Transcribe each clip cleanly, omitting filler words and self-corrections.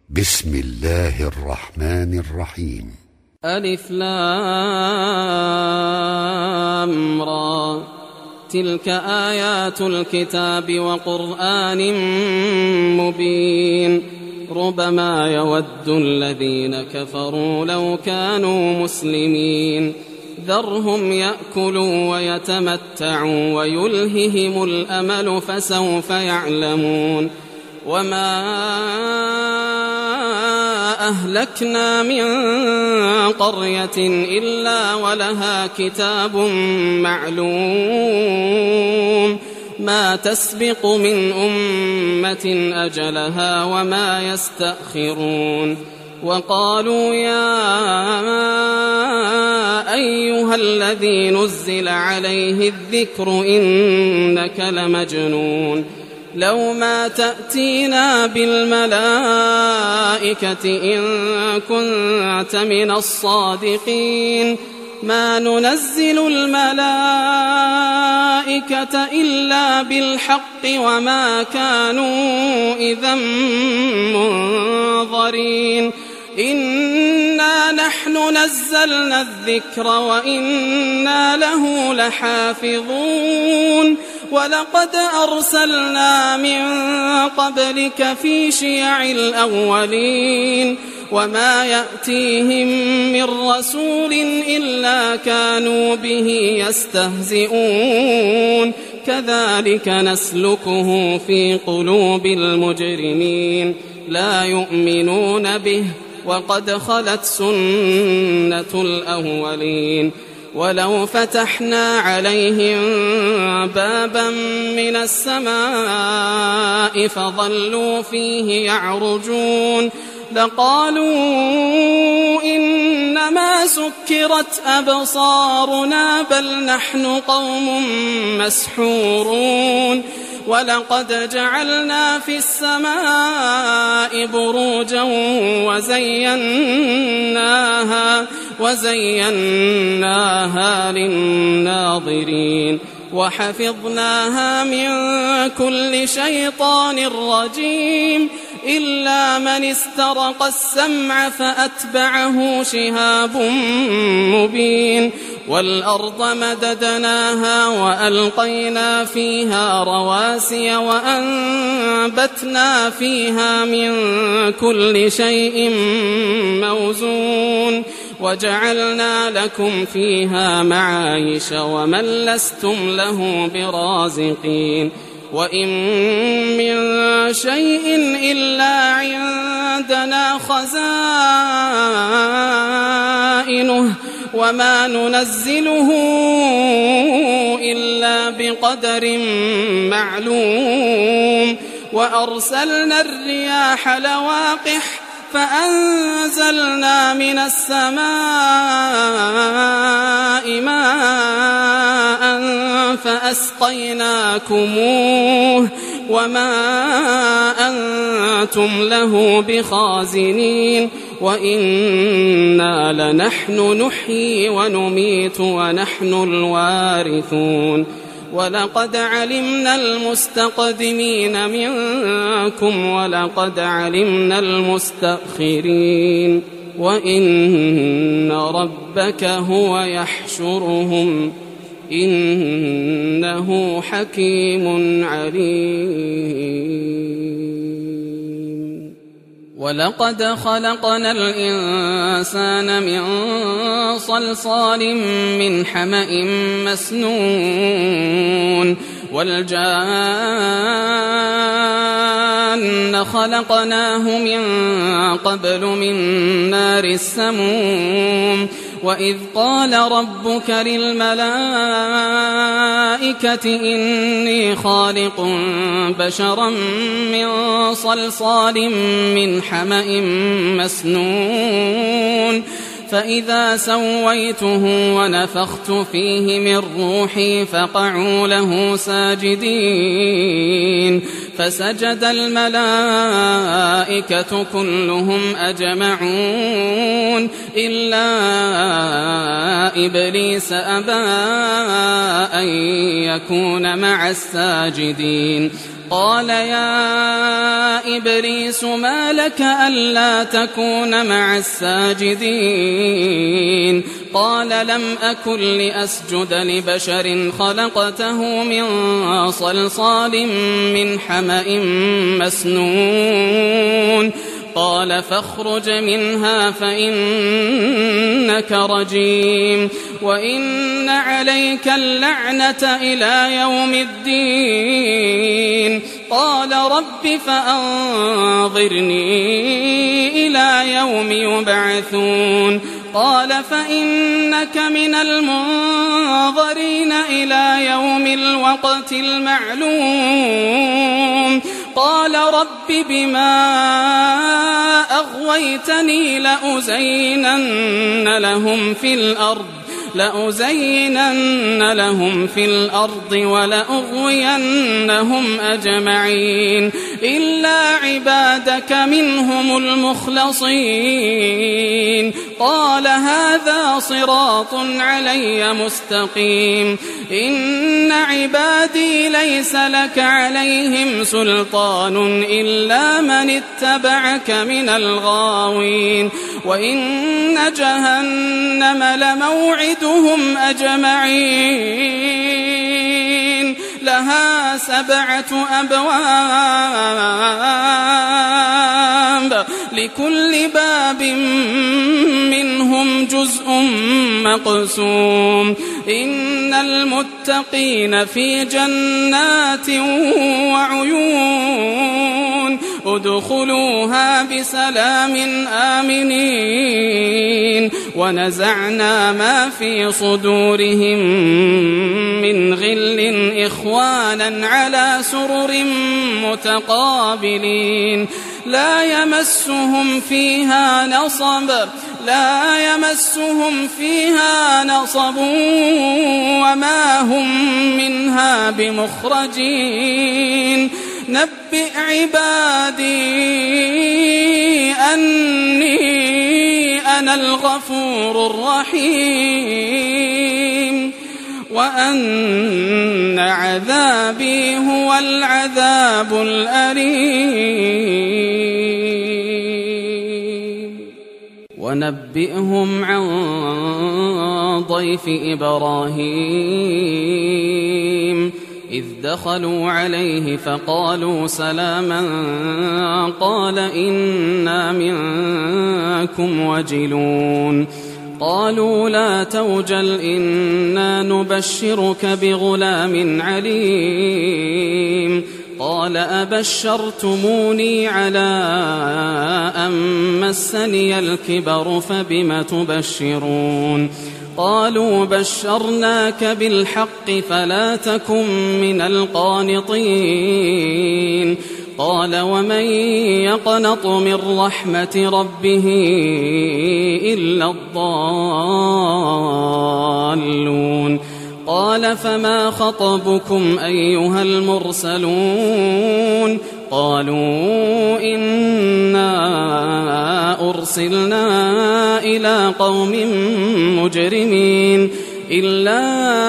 بسم الله الرحمن الرحيم. ألف لام را، تلك آيات الكتاب وقرآن مبين. ربما يود الذين كفروا لو كانوا مسلمين. ذرهم يأكلوا ويتمتعوا ويلههم الأمل فسوف يعلمون. وما أهلكنا من قرية إلا ولها كتاب معلوم، ما تسبق من أمة أجلها وما يستأخرون. وقالوا يا أيها الذي نزل عليه الذكر إنك لمجنون، لو ما تأتينا بالملائكة إن كنت من الصادقين. ما ننزل الملائكة إلا بالحق وما كانوا إذا منظرين. إنا نحن نزلنا الذكر وإنا له لحافظون. ولقد أرسلنا من قبلك في شيع الأولين، وما يأتيهم من رسول إلا كانوا به يستهزئون. كذلك نسلكه في قلوب المجرمين، لا يؤمنون به وقد خلت سنة الأولين. ولو فتحنا عليهم بابا من السماء فظلوا فيه يعرجون لقالوا إنما سكرت أبصارنا بل نحن قوم مسحورون. ولقد جعلنا في السماء بروجا وزيناها للناظرين وحفظناها من كل شيطان رجيم إلا من استرق السمع فأتبعه شهاب مبين. والأرض مددناها وألقينا فيها رواسي وأنبتنا فيها من كل شيء موزون وجعلنا لكم فيها معايش ومن لستم له برازقين. وإن من شيء إلا عندنا خزائنه وما ننزله إلا بقدر معلوم. وأرسلنا الرياح لواقح فأنزلنا من السماء ماء فأسقيناكموه وما أنتم له بخازنين. وإنا لنحن نحيي ونميت ونحن الوارثون. ولقد علمنا المستقدمين منكم ولقد علمنا المستأخرين وإن ربك هو يحشرهم إنه حكيم عليم. ولقد خلقنا الإنسان من صلصال من حمأ مسنون والجان خلقناه من قبل من نار السموم. وإذ قال ربك للملائكة إني خالق بشرا من صلصال من حمأ مسنون فإذا سويته ونفخت فيه من روحي فقعوا له ساجدين. فسجد الملائكة كلهم أجمعون إلا إبليس أبى أن يكون مع الساجدين. قال يا إبليس ما لك ألا تكون مع الساجدين قال لم أكن لأسجد لبشر خلقته من صلصال من حمأ مسنون قال فاخرج منها فإنك رجيم وإن عليك اللعنة إلى يوم الدين قال رب فأنظرني إلى يوم يبعثون قال فإنك من المنظرين إلى يوم الوقت المعلوم قال رب بما أغويتني لأزينن لهم في الأرض ولأغوينهم أجمعين إلا عبادك منهم المخلصين قال هذا صراط علي مستقيم إن عبادي ليس لك عليهم سلطان إلا من اتبعك من الغاوين وإن جهنم لموعدهم أجمعين لها 7 أبواب لكل باب منهم جزء مقسوم إن المتقين في جنات وعيون ادخلوها بسلام آمنين ونزعنا ما في صدورهم من غل إخوانا على سرر متقابلين لا يمسهم فيها نصب وما هم منها بمخرجين نبئ عبادي أني أنا الغفور الرحيم وأن عذابي هو العذاب الأليم ونبئهم عن ضيف إبراهيم إذ دخلوا عليه فقالوا سلاما قال إنا منكم وجلون قالوا لا توجل إنا نبشرك بغلام عليم قال أبشرتموني على أن مسني الكبر فبم تبشرون قالوا بشرناك بالحق فلا تكن من القانطين قال ومن يقنط من رحمة ربه إلا الضالون قال فما خطبكم أيها المرسلون قالوا إنا أرسلنا إلى قوم مجرمين إلا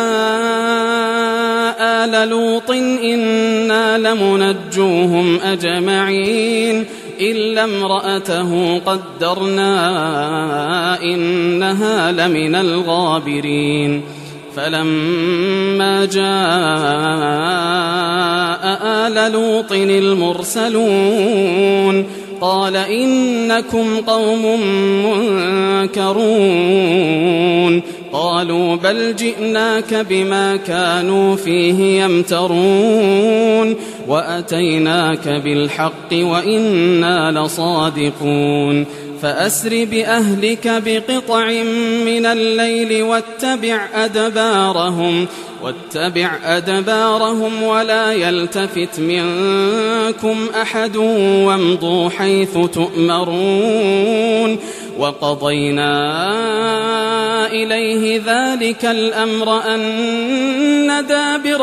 آل لوط إنا لمنجوهم أجمعين إلا امرأته قدرنا إنها لمن الغابرين فلما جاء آل لوط المرسلون قال إنكم قوم منكرون قالوا بل جئناك بما كانوا فيه يمترون وأتيناك بالحق وإنا لصادقون فأسر بأهلك بقطع من الليل واتبع أدبارهم ولا يلتفت منكم أحد وامضوا حيث تؤمرون وقضينا إليه ذلك الأمر أن دابر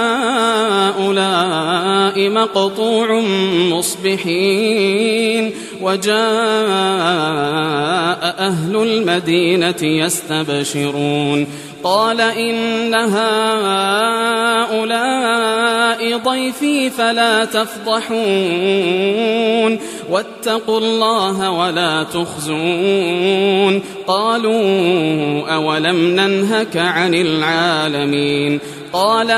هؤلاء مقطوع مصبحين وجاء أهل المدينة يستبشرون قال إن هؤلاء ضيفي فلا تفضحون واتقوا الله ولا تخزون قالوا أولم ننهك عن العالمين قال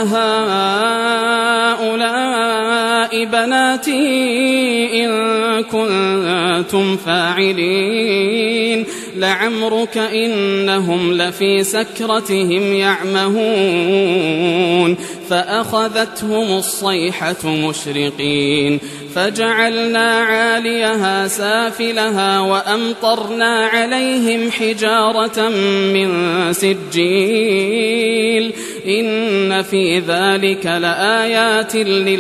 هؤلاء بناتي إن كنتم فاعلين لعمرك إنهم لفي سكرتهم يعمهون فأخذتهم الصيحة مشرقين فجعلنا عاليها سافلها وأمطرنا عليهم حجارة من سجيل إن في ذلك لآيات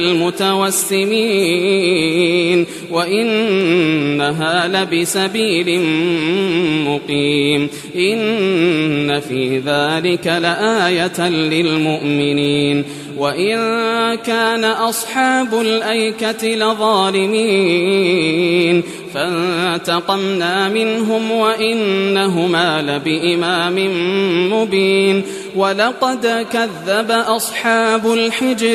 للمتوسمين وإنها لبسبيل مقيم إن في ذلك لآية للمؤمنين وإن كان أصحاب الأيكة لظالمين فانتقمنا منهم وإنهما لبإمام مبين ولقد كذب أصحاب الحجر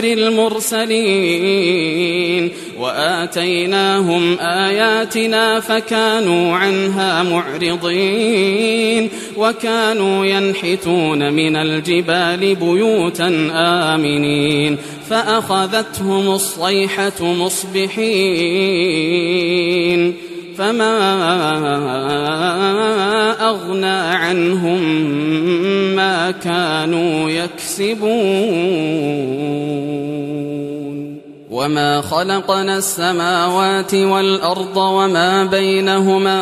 المرسلين وآتيناهم آياتنا فكانوا عنها معرضين وكانوا ينحتون من الجبال بيوتا آمنين فأخذتهم الصيحة مصبحين فما أغنى عنهم ما كانوا يكسبون وما خلقنا السماوات والأرض وما بينهما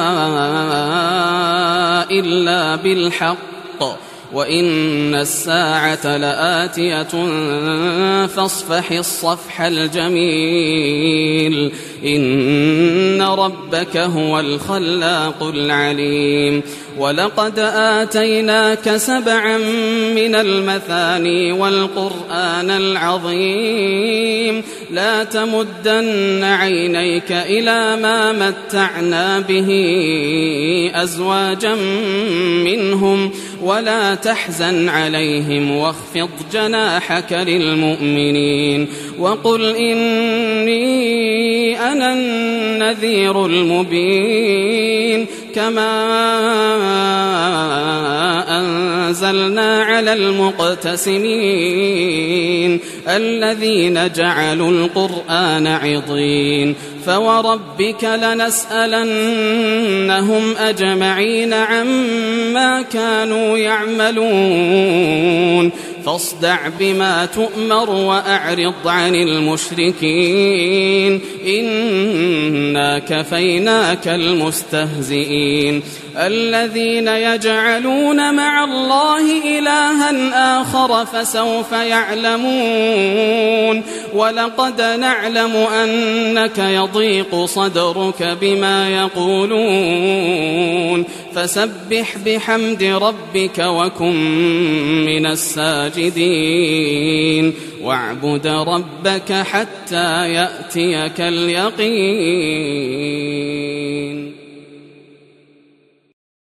إلا بالحق وإن الساعة لآتية فاصفح الصفح الجميل إن ربك هو الخلاق العليم ولقد آتيناك 7 من المثاني والقرآن العظيم لا تمدن عينيك إلى ما متعنا به أزواجا منهم ولا تحزن عليهم واخفض جناحك للمؤمنين وقل إني أنا النذير المبين كما أنزلنا على المقتسمين الذين جعلوا القرآن عضين فوربك لنسألنهم أجمعين عما كانوا يعملون فاصدع بما تؤمر وأعرض عن المشركين إنا كفيناك المستهزئين الذين يجعلون مع الله إلها آخر فسوف يعلمون ولقد نعلم أنك يضيق صدرك بما يقولون فسبح بحمد ربك وكن من الساجدين واعبد ربك حتى يأتيك اليقين